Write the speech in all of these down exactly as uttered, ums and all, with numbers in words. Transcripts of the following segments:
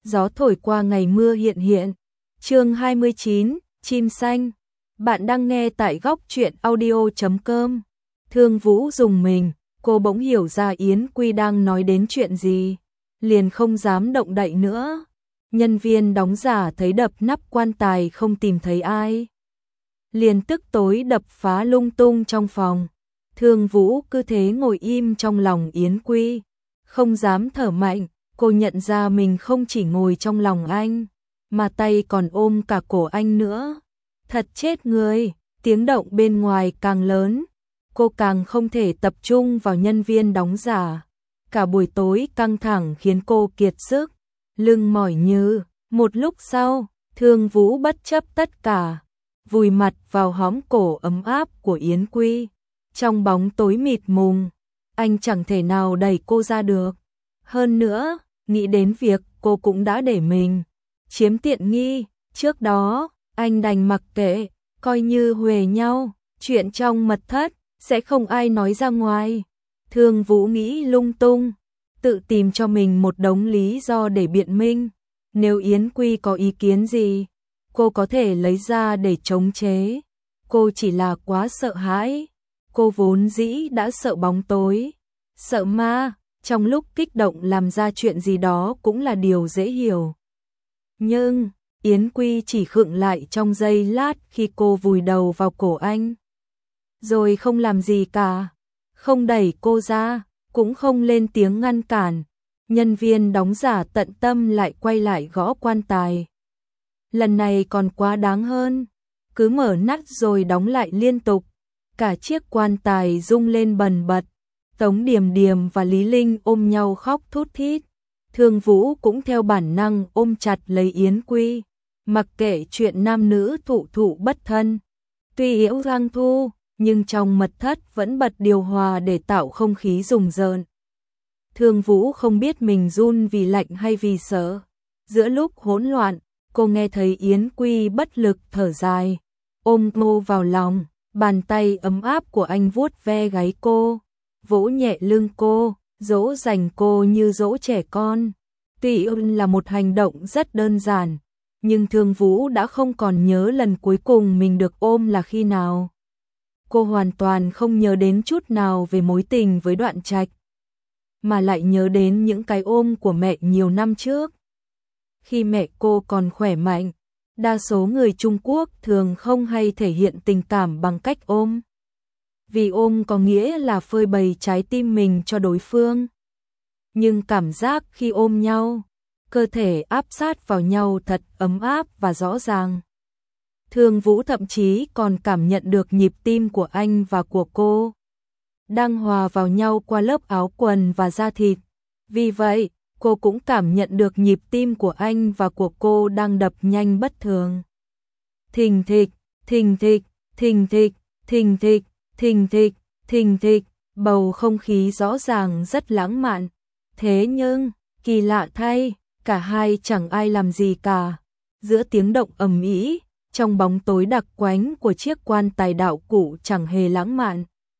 gió thổi qua ngày mưa hiện hiện. Chương hai mươi chín, chim xanh. Bạn đang nghe tại góc truyện audio chấm com. Thương Vũ dùng mình, cô bỗng hiểu ra Yến Quy đang nói đến chuyện gì, liền không dám động đậy nữa. Nhân viên đóng giả thấy đập nắp quan tài không tìm thấy ai, liền tức tối đập phá lung tung trong phòng. Thương Vũ cứ thế ngồi im trong lòng Yến Quy, không dám thở mạnh. Cô nhận ra mình không chỉ ngồi trong lòng anh, mà tay còn ôm cả cổ anh nữa. Thật chết người, tiếng động bên ngoài càng lớn, cô càng không thể tập trung vào nhân viên đóng giả. Cả buổi tối căng thẳng khiến cô kiệt sức, lưng mỏi nhừ. Một lúc sau, Thương Vũ bất chấp tất cả, vùi mặt vào hõm cổ ấm áp của Yến Quy. Trong bóng tối mịt mùng, anh chẳng thể nào đẩy cô ra được. Hơn nữa, nghĩ đến việc cô cũng đã để mình chiếm tiện nghi, trước đó, anh đành mặc kệ, coi như huề nhau, chuyện trong mật thất, sẽ không ai nói ra ngoài. Thương Vũ nghĩ lung tung, tự tìm cho mình một đống lý do để biện minh. Nếu Yến Quy có ý kiến gì, cô có thể lấy ra để chống chế. Cô chỉ là quá sợ hãi, cô vốn dĩ đã sợ bóng tối, sợ ma. Trong lúc kích động làm ra chuyện gì đó cũng là điều dễ hiểu. Nhưng, Yến Quy chỉ khựng lại trong giây lát khi cô vùi đầu vào cổ anh. Rồi không làm gì cả, không đẩy cô ra, cũng không lên tiếng ngăn cản. Nhân viên đóng giả tận tâm lại quay lại gõ quan tài. Lần này còn quá đáng hơn, cứ mở nắp rồi đóng lại liên tục. Cả chiếc quan tài rung lên bần bật. Tống Điềm Điềm và Lý Linh ôm nhau khóc thút thít. Thương Vũ cũng theo bản năng ôm chặt lấy Yến Quy, mặc kệ chuyện nam nữ thụ thụ bất thân. Tuy yếu Giang Thu, nhưng trong mật thất vẫn bật điều hòa để tạo không khí rùng rợn. Thương Vũ không biết mình run vì lạnh hay vì sợ. Giữa lúc hỗn loạn, cô nghe thấy Yến Quy bất lực thở dài, ôm cô vào lòng, bàn tay ấm áp của anh vuốt ve gáy cô, vỗ nhẹ lưng cô, dỗ dành cô như dỗ trẻ con. Tuy ôm là một hành động rất đơn giản, nhưng Thương Vũ đã không còn nhớ lần cuối cùng mình được ôm là khi nào. Cô hoàn toàn không nhớ đến chút nào về mối tình với Đoạn Trạch, mà lại nhớ đến những cái ôm của mẹ nhiều năm trước. Khi mẹ cô còn khỏe mạnh, đa số người Trung Quốc thường không hay thể hiện tình cảm bằng cách ôm. Vì ôm có nghĩa là phơi bày trái tim mình cho đối phương. Nhưng cảm giác khi ôm nhau, cơ thể áp sát vào nhau thật ấm áp và rõ ràng. Thương Vũ thậm chí còn cảm nhận được nhịp tim của anh và của cô đang hòa vào nhau qua lớp áo quần và da thịt. Vì vậy, cô cũng cảm nhận được nhịp tim của anh và của cô đang đập nhanh bất thường. Thình thịch, thình thịch, thình thịch, thình thịch, thình thịch, thình thịch, bầu không khí rõ ràng rất lãng mạn. Thế nhưng, kỳ lạ thay, cả hai chẳng ai làm gì cả. Giữa tiếng động ầm ĩ, trong bóng tối đặc quánh của chiếc quan tài đạo cụ chẳng hề lãng mạn.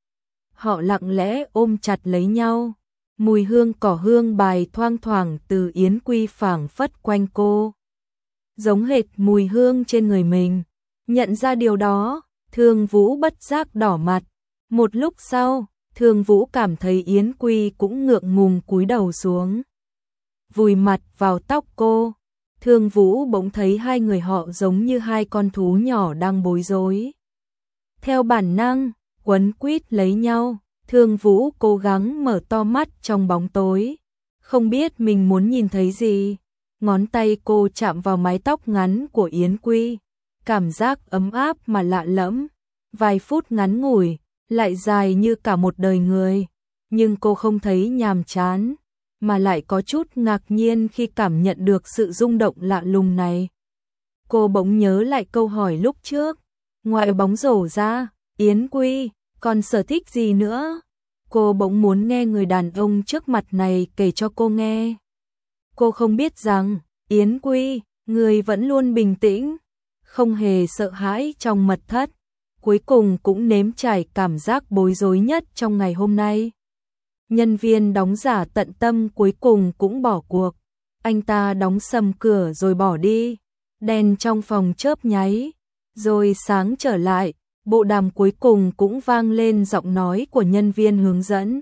Họ lặng lẽ ôm chặt lấy nhau, mùi hương cỏ hương bài thoang thoảng từ Yến Quy phảng phất quanh cô, giống hệt mùi hương trên người mình. Nhận ra điều đó, Thương Vũ bất giác đỏ mặt. Một lúc sau, Thương Vũ cảm thấy Yến Quy cũng ngượng ngùng cúi đầu xuống, vùi mặt vào tóc cô. Thương Vũ bỗng thấy hai người họ giống như hai con thú nhỏ đang bối rối. Theo bản năng, quấn quýt lấy nhau, Thương Vũ cố gắng mở to mắt trong bóng tối, không biết mình muốn nhìn thấy gì. Ngón tay cô chạm vào mái tóc ngắn của Yến Quy, cảm giác ấm áp mà lạ lẫm. Vài phút ngắn ngủi, lại dài như cả một đời người, nhưng cô không thấy nhàm chán, mà lại có chút ngạc nhiên khi cảm nhận được sự rung động lạ lùng này. Cô bỗng nhớ lại câu hỏi lúc trước, ngoài bóng rổ ra, Yến Quy còn sở thích gì nữa? Cô bỗng muốn nghe người đàn ông trước mặt này kể cho cô nghe. Cô không biết rằng, Yến Quy, người vẫn luôn bình tĩnh, không hề sợ hãi trong mật thất, cuối cùng cũng nếm trải cảm giác bối rối nhất trong ngày hôm nay. Nhân viên đóng giả tận tâm cuối cùng cũng bỏ cuộc. Anh ta đóng sầm cửa rồi bỏ đi. Đèn trong phòng chớp nháy, rồi sáng trở lại. Bộ đàm cuối cùng cũng vang lên giọng nói của nhân viên hướng dẫn.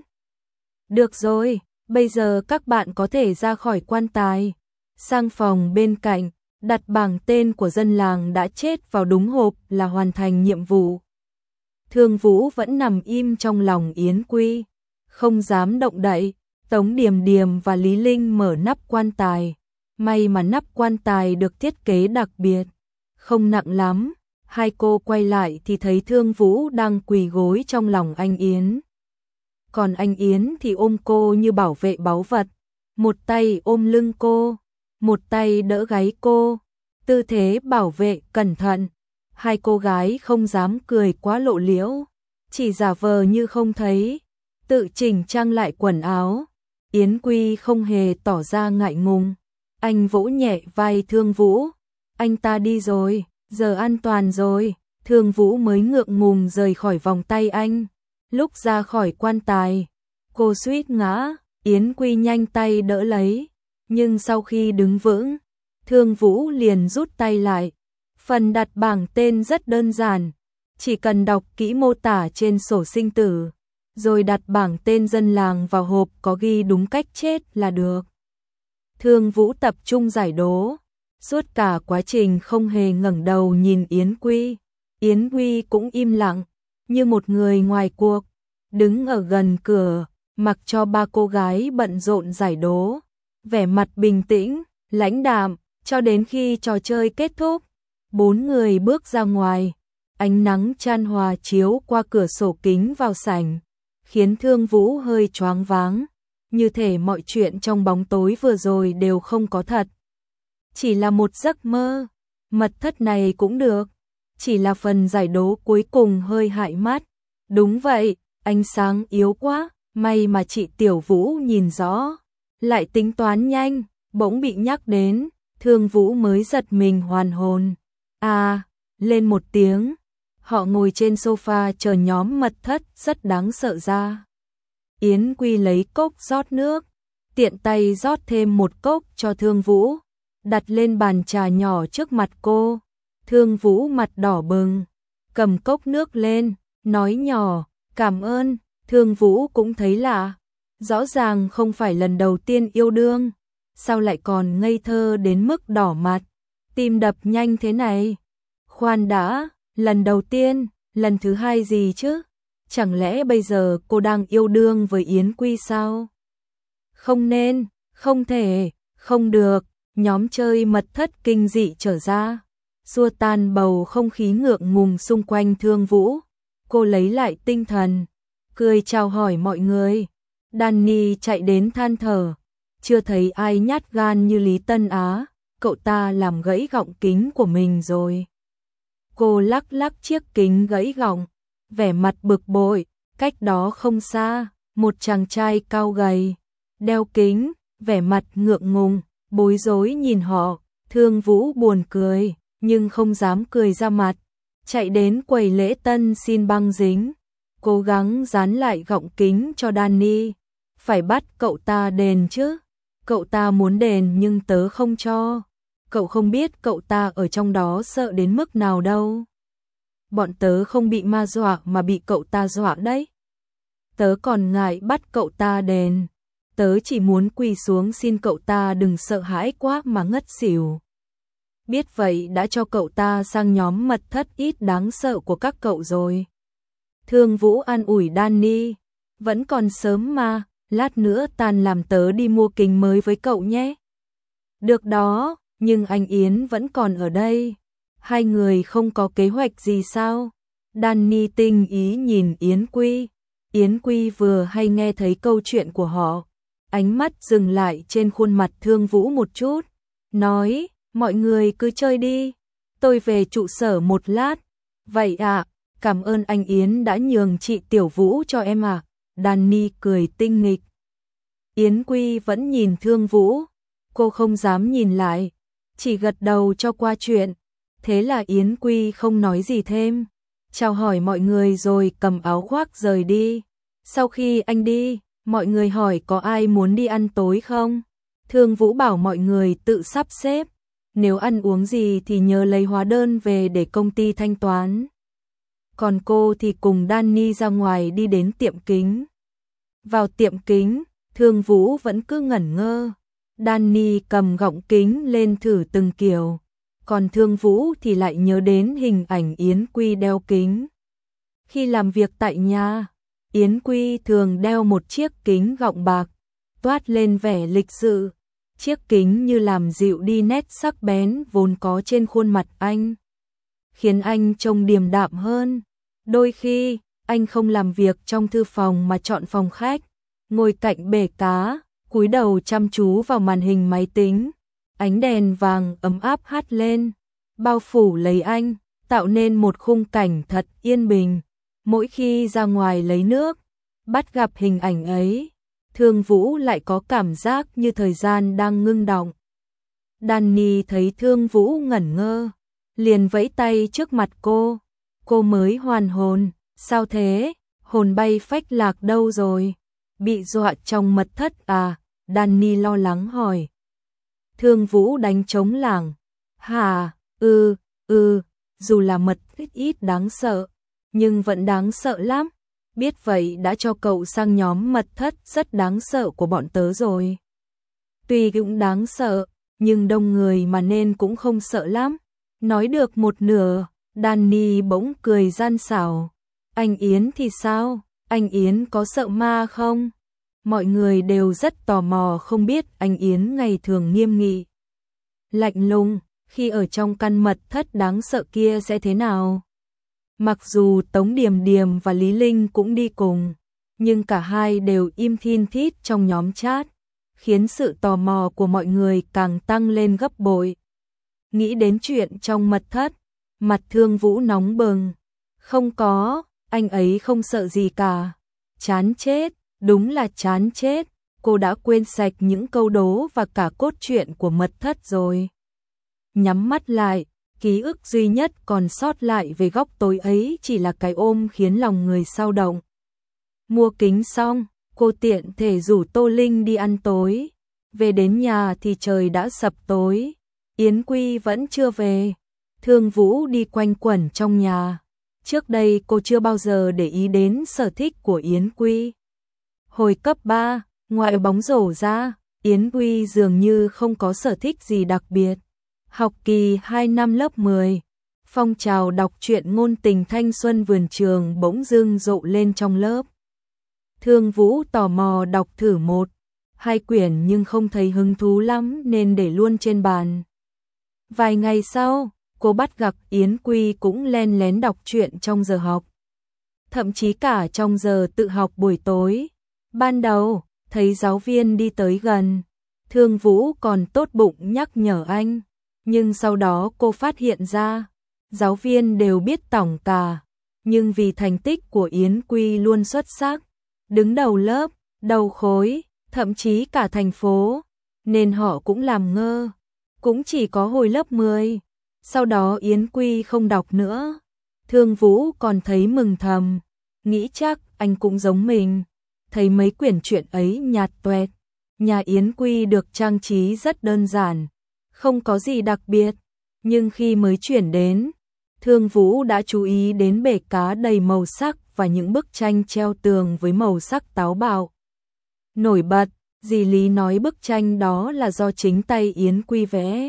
Được rồi, bây giờ các bạn có thể ra khỏi quan tài. Sang phòng bên cạnh, đặt bảng tên của dân làng đã chết vào đúng hộp là hoàn thành nhiệm vụ. Thương Vũ vẫn nằm im trong lòng Yến Quy, không dám động đậy. Tống Điềm Điềm và Lý Linh mở nắp quan tài. May mà nắp quan tài được thiết kế đặc biệt, không nặng lắm. Hai cô quay lại thì thấy Thương Vũ đang quỳ gối trong lòng anh Yến. Còn anh Yến thì ôm cô như bảo vệ báu vật. Một tay ôm lưng cô, một tay đỡ gáy cô. Tư thế bảo vệ cẩn thận. Hai cô gái không dám cười quá lộ liễu, chỉ giả vờ như không thấy, tự chỉnh trang lại quần áo. Yến Quy không hề tỏ ra ngại ngùng. Anh vỗ nhẹ vai Thương Vũ. Anh ta đi rồi, giờ an toàn rồi. Thương Vũ mới ngượng ngùng rời khỏi vòng tay anh. Lúc ra khỏi quan tài, cô suýt ngã. Yến Quy nhanh tay đỡ lấy. Nhưng sau khi đứng vững, Thương Vũ liền rút tay lại. Phần đặt bảng tên rất đơn giản. Chỉ cần đọc kỹ mô tả trên sổ sinh tử, rồi đặt bảng tên dân làng vào hộp có ghi đúng cách chết là được. Thương Vũ tập trung giải đố. Suốt cả quá trình không hề ngẩng đầu nhìn Yến Quy. Yến Quy cũng im lặng, như một người ngoài cuộc, đứng ở gần cửa, mặc cho ba cô gái bận rộn giải đố. Vẻ mặt bình tĩnh, lãnh đạm, cho đến khi trò chơi kết thúc. Bốn người bước ra ngoài. Ánh nắng chan hòa chiếu qua cửa sổ kính vào sảnh, khiến Thương Vũ hơi choáng váng, như thể mọi chuyện trong bóng tối vừa rồi đều không có thật. Chỉ là một giấc mơ, mật thất này cũng được, chỉ là phần giải đố cuối cùng hơi hại mắt. Đúng vậy, ánh sáng yếu quá, may mà chị Tiểu Vũ nhìn rõ, lại tính toán nhanh, bỗng bị nhắc đến, Thương Vũ mới giật mình hoàn hồn. À, lên một tiếng. Họ ngồi trên sofa chờ nhóm mật thất rất đáng sợ ra. Yến Quy lấy cốc rót nước, tiện tay rót thêm một cốc cho Thương Vũ, đặt lên bàn trà nhỏ trước mặt cô. Thương Vũ mặt đỏ bừng, cầm cốc nước lên, nói nhỏ, cảm ơn. Thương Vũ cũng thấy lạ, rõ ràng không phải lần đầu tiên yêu đương, sao lại còn ngây thơ đến mức đỏ mặt, tim đập nhanh thế này. Khoan đã, lần đầu tiên, lần thứ hai gì chứ? Chẳng lẽ bây giờ cô đang yêu đương với Yến Quy sao? Không nên, không thể, không được. Nhóm chơi mật thất kinh dị trở ra, xua tan bầu không khí ngượng ngùng xung quanh Thương Vũ. Cô lấy lại tinh thần, cười chào hỏi mọi người. Danny chạy đến than thở, chưa thấy ai nhát gan như Lý Tân Á, cậu ta làm gãy gọng kính của mình rồi. Cô lắc lắc chiếc kính gãy gọng, vẻ mặt bực bội. Cách đó không xa, một chàng trai cao gầy, đeo kính, vẻ mặt ngượng ngùng, bối rối nhìn họ. Thương Vũ buồn cười, nhưng không dám cười ra mặt, chạy đến quầy lễ tân xin băng dính, cố gắng dán lại gọng kính cho Danny. Phải bắt cậu ta đền chứ, cậu ta muốn đền nhưng tớ không cho. Cậu không biết cậu ta ở trong đó sợ đến mức nào đâu. Bọn tớ không bị ma dọa mà bị cậu ta dọa đấy. Tớ còn ngại bắt cậu ta đền. Tớ chỉ muốn quỳ xuống xin cậu ta đừng sợ hãi quá mà ngất xỉu. Biết vậy đã cho cậu ta sang nhóm mật thất ít đáng sợ của các cậu rồi. Thương Vũ an ủi Danny, vẫn còn sớm mà, lát nữa tan làm tớ đi mua kính mới với cậu nhé. Được đó, nhưng anh Yến vẫn còn ở đây. Hai người không có kế hoạch gì sao? Danny tinh ý nhìn Yến Quy. Yến Quy vừa hay nghe thấy câu chuyện của họ, ánh mắt dừng lại trên khuôn mặt Thương Vũ một chút, nói, mọi người cứ chơi đi, tôi về trụ sở một lát. Vậy ạ, à, cảm ơn anh Yến đã nhường chị Tiểu Vũ cho em ạ. À. Danny cười tinh nghịch. Yến Quy vẫn nhìn Thương Vũ, cô không dám nhìn lại, chỉ gật đầu cho qua chuyện. Thế là Yến Quy không nói gì thêm, chào hỏi mọi người rồi cầm áo khoác rời đi. Sau khi anh đi, mọi người hỏi có ai muốn đi ăn tối không? Thương Vũ bảo mọi người tự sắp xếp, nếu ăn uống gì thì nhớ lấy hóa đơn về để công ty thanh toán. Còn cô thì cùng Danny ra ngoài đi đến tiệm kính. Vào tiệm kính, Thương Vũ vẫn cứ ngẩn ngơ. Danny cầm gọng kính lên thử từng kiểu, còn Thương Vũ thì lại nhớ đến hình ảnh Yến Quy đeo kính. Khi làm việc tại nhà, Yến Quy thường đeo một chiếc kính gọng bạc, toát lên vẻ lịch sự. Chiếc kính như làm dịu đi nét sắc bén vốn có trên khuôn mặt anh, khiến anh trông điềm đạm hơn. Đôi khi, anh không làm việc trong thư phòng mà chọn phòng khách, ngồi cạnh bể cá, cúi đầu chăm chú vào màn hình máy tính. Ánh đèn vàng ấm áp hắt lên, bao phủ lấy anh, tạo nên một khung cảnh thật yên bình. Mỗi khi ra ngoài lấy nước, bắt gặp hình ảnh ấy, Thương Vũ lại có cảm giác như thời gian đang ngưng đọng. Danny thấy Thương Vũ ngẩn ngơ, liền vẫy tay trước mặt cô. Cô mới hoàn hồn, sao thế, hồn bay phách lạc đâu rồi? Bị dọa trong mật thất à? Danny lo lắng hỏi. Thương Vũ đánh trống lảng. Hả, ừ, ừ, dù là mật thất ít đáng sợ, nhưng vẫn đáng sợ lắm. Biết vậy đã cho cậu sang nhóm mật thất rất đáng sợ của bọn tớ rồi. Tuy cũng đáng sợ, nhưng đông người mà nên cũng không sợ lắm. Nói được một nửa, Danny bỗng cười gian xảo. Anh Yến thì sao? Anh Yến có sợ ma không? Mọi người đều rất tò mò không biết anh Yến ngày thường nghiêm nghị, lạnh lùng, khi ở trong căn mật thất đáng sợ kia sẽ thế nào. Mặc dù Tống Điềm Điềm và Lý Linh cũng đi cùng, nhưng cả hai đều im thin thít trong nhóm chat, khiến sự tò mò của mọi người càng tăng lên gấp bội. Nghĩ đến chuyện trong mật thất, mặt Thương Vũ nóng bừng. Không có, anh ấy không sợ gì cả. Chán chết, đúng là chán chết. Cô đã quên sạch những câu đố và cả cốt truyện của mật thất rồi. Nhắm mắt lại, ký ức duy nhất còn sót lại về góc tối ấy chỉ là cái ôm khiến lòng người xao động. Mua kính xong, cô tiện thể rủ Tô Linh đi ăn tối. Về đến nhà thì trời đã sập tối. Yến Quy vẫn chưa về. Thương Vũ đi quanh quẩn trong nhà. Trước đây cô chưa bao giờ để ý đến sở thích của Yến Quy. Hồi cấp ba, ngoại bóng rổ ra, Yến Quy dường như không có sở thích gì đặc biệt. Học kỳ hai năm lớp mười, phong trào đọc truyện ngôn tình thanh xuân vườn trường bỗng dưng rộ lên trong lớp. Thương Vũ tò mò đọc thử một, hai quyển nhưng không thấy hứng thú lắm nên để luôn trên bàn. Vài ngày sau, cô bắt gặp Yến Quy cũng len lén đọc truyện trong giờ học. Thậm chí cả trong giờ tự học buổi tối. Ban đầu, thấy giáo viên đi tới gần, Thương Vũ còn tốt bụng nhắc nhở anh. Nhưng sau đó cô phát hiện ra, giáo viên đều biết tổng cả. Nhưng vì thành tích của Yến Quy luôn xuất sắc, đứng đầu lớp, đầu khối, thậm chí cả thành phố, nên họ cũng làm ngơ. Cũng chỉ có hồi lớp mười, sau đó Yến Quy không đọc nữa. Thương Vũ còn thấy mừng thầm, nghĩ chắc anh cũng giống mình. Thấy mấy quyển truyện ấy nhạt toẹt. Nhà Yến Quy được trang trí rất đơn giản, không có gì đặc biệt. Nhưng khi mới chuyển đến, Thương Vũ đã chú ý đến bể cá đầy màu sắc và những bức tranh treo tường với màu sắc táo bạo. Nổi bật, dì Lý nói bức tranh đó là do chính tay Yến Quy vẽ.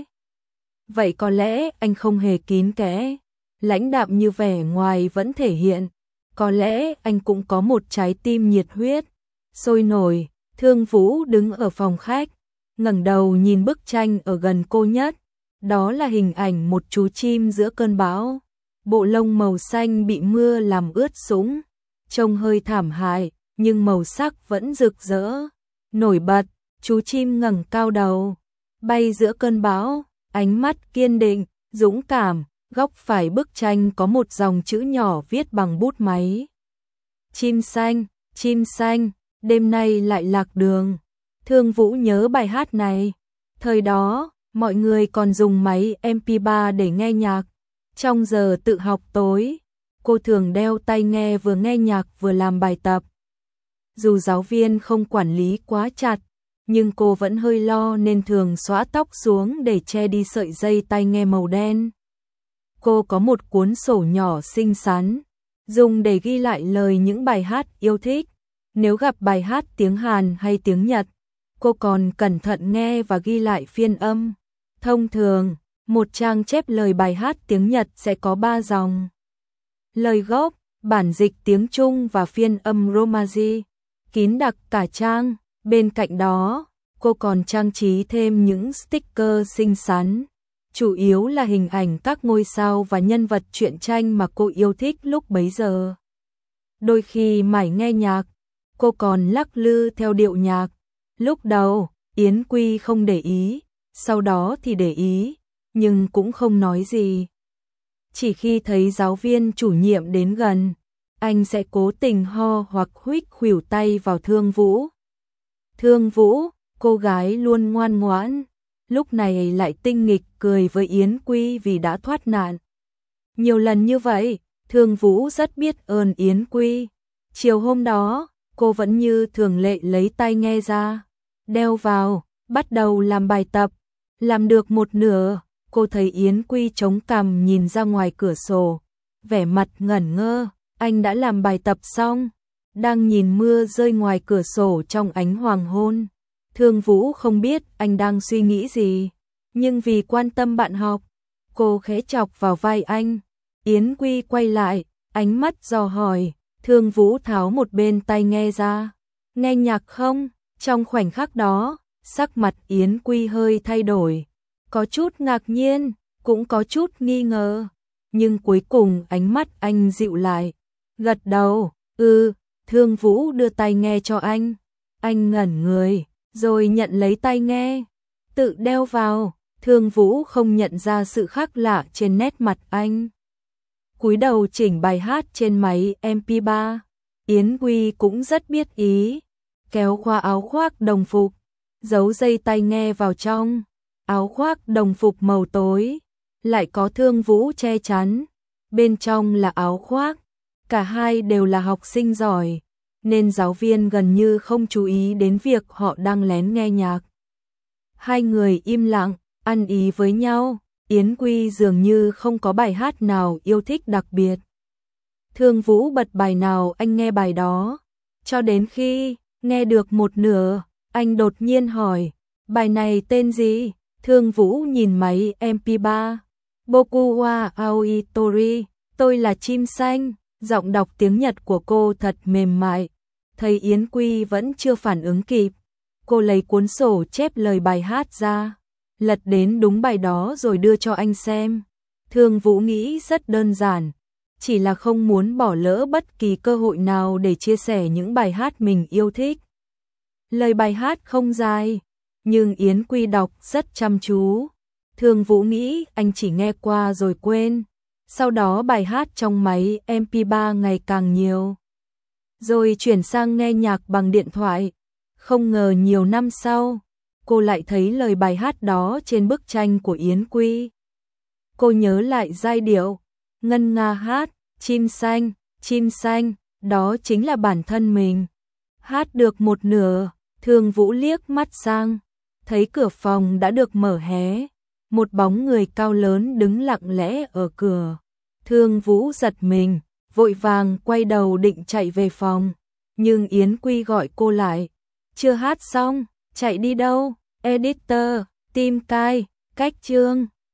Vậy có lẽ anh không hề kín kẽ, lãnh đạm như vẻ ngoài vẫn thể hiện. Có lẽ anh cũng có một trái tim nhiệt huyết, sôi nổi. Thương Vũ đứng ở phòng khách, ngẩng đầu nhìn bức tranh ở gần cô nhất. Đó là hình ảnh một chú chim giữa cơn bão. Bộ lông màu xanh bị mưa làm ướt sũng, trông hơi thảm hại, nhưng màu sắc vẫn rực rỡ, nổi bật. Chú chim ngẩng cao đầu, bay giữa cơn bão, ánh mắt kiên định, dũng cảm. Góc phải bức tranh có một dòng chữ nhỏ viết bằng bút máy. Chim xanh, chim xanh, đêm nay lại lạc đường. Thương Vũ nhớ bài hát này. Thời đó, mọi người còn dùng máy em pê ba để nghe nhạc. Trong giờ tự học tối, cô thường đeo tai nghe vừa nghe nhạc vừa làm bài tập. Dù giáo viên không quản lý quá chặt, nhưng cô vẫn hơi lo nên thường xõa tóc xuống để che đi sợi dây tai nghe màu đen. Cô có một cuốn sổ nhỏ xinh xắn, dùng để ghi lại lời những bài hát yêu thích. Nếu gặp bài hát tiếng Hàn hay tiếng Nhật, cô còn cẩn thận nghe và ghi lại phiên âm. Thông thường, một trang chép lời bài hát tiếng Nhật sẽ có ba dòng. Lời gốc, bản dịch tiếng Trung và phiên âm Romaji, kín đặc cả trang. Bên cạnh đó, cô còn trang trí thêm những sticker xinh xắn, chủ yếu là hình ảnh các ngôi sao và nhân vật truyện tranh mà cô yêu thích lúc bấy giờ. Đôi khi mải nghe nhạc, cô còn lắc lư theo điệu nhạc. Lúc đầu, Yến Quy không để ý, sau đó thì để ý, nhưng cũng không nói gì. Chỉ khi thấy giáo viên chủ nhiệm đến gần, anh sẽ cố tình ho hoặc huých khuỷu tay vào Thương Vũ. Thương Vũ, cô gái luôn ngoan ngoãn, lúc này lại tinh nghịch cười với Yến Quy vì đã thoát nạn. Nhiều lần như vậy, Thương Vũ rất biết ơn Yến Quy. Chiều hôm đó, cô vẫn như thường lệ lấy tai nghe ra, đeo vào, bắt đầu làm bài tập. Làm được một nửa, cô thấy Yến Quy chống cằm nhìn ra ngoài cửa sổ, vẻ mặt ngẩn ngơ. Anh đã làm bài tập xong, đang nhìn mưa rơi ngoài cửa sổ trong ánh hoàng hôn. Thương Vũ không biết anh đang suy nghĩ gì, nhưng vì quan tâm bạn học, cô khẽ chọc vào vai anh. Yến Quy quay lại, ánh mắt dò hỏi. Thương Vũ tháo một bên tai nghe ra. Nghe nhạc không? Trong khoảnh khắc đó, sắc mặt Yến Quy hơi thay đổi. Có chút ngạc nhiên, cũng có chút nghi ngờ. Nhưng cuối cùng ánh mắt anh dịu lại. Gật đầu, ừ, Thương Vũ đưa tai nghe cho anh. Anh ngẩn người, rồi nhận lấy tai nghe. Tự đeo vào, Thương Vũ không nhận ra sự khác lạ trên nét mặt anh. Cúi đầu chỉnh bài hát trên máy em pê ba. Yến Quy cũng rất biết ý, kéo qua áo khoác đồng phục, giấu dây tai nghe vào trong. Áo khoác đồng phục màu tối, lại có Thương Vũ che chắn. Bên trong là áo khoác, cả hai đều là học sinh giỏi, nên giáo viên gần như không chú ý đến việc họ đang lén nghe nhạc. Hai người im lặng, ăn ý với nhau. Yến Quy dường như không có bài hát nào yêu thích đặc biệt. Thương Vũ bật bài nào anh nghe bài đó. Cho đến khi nghe được một nửa, anh đột nhiên hỏi, bài này tên gì? Thương Vũ nhìn máy em pê ba. Boku wa Aoitori, tôi là chim xanh. Giọng đọc tiếng Nhật của cô thật mềm mại. Thấy Yến Quy vẫn chưa phản ứng kịp, cô lấy cuốn sổ chép lời bài hát ra, lật đến đúng bài đó rồi đưa cho anh xem. Thương Vũ nghĩ rất đơn giản, chỉ là không muốn bỏ lỡ bất kỳ cơ hội nào để chia sẻ những bài hát mình yêu thích. Lời bài hát không dài, nhưng Yến Quy đọc rất chăm chú. Thương Vũ nghĩ anh chỉ nghe qua rồi quên. Sau đó bài hát trong máy em pê ba ngày càng nhiều, rồi chuyển sang nghe nhạc bằng điện thoại. Không ngờ nhiều năm sau, cô lại thấy lời bài hát đó trên bức tranh của Yến Quy. Cô nhớ lại giai điệu, ngân nga hát, chim xanh, chim xanh, đó chính là bản thân mình. Hát được một nửa, Thương Vũ liếc mắt sang, thấy cửa phòng đã được mở hé. Một bóng người cao lớn đứng lặng lẽ ở cửa. Thương Vũ giật mình, vội vàng quay đầu định chạy về phòng. Nhưng Yến Quy gọi cô lại. Chưa hát xong, chạy đi đâu? Editor, tim cai, cách chương.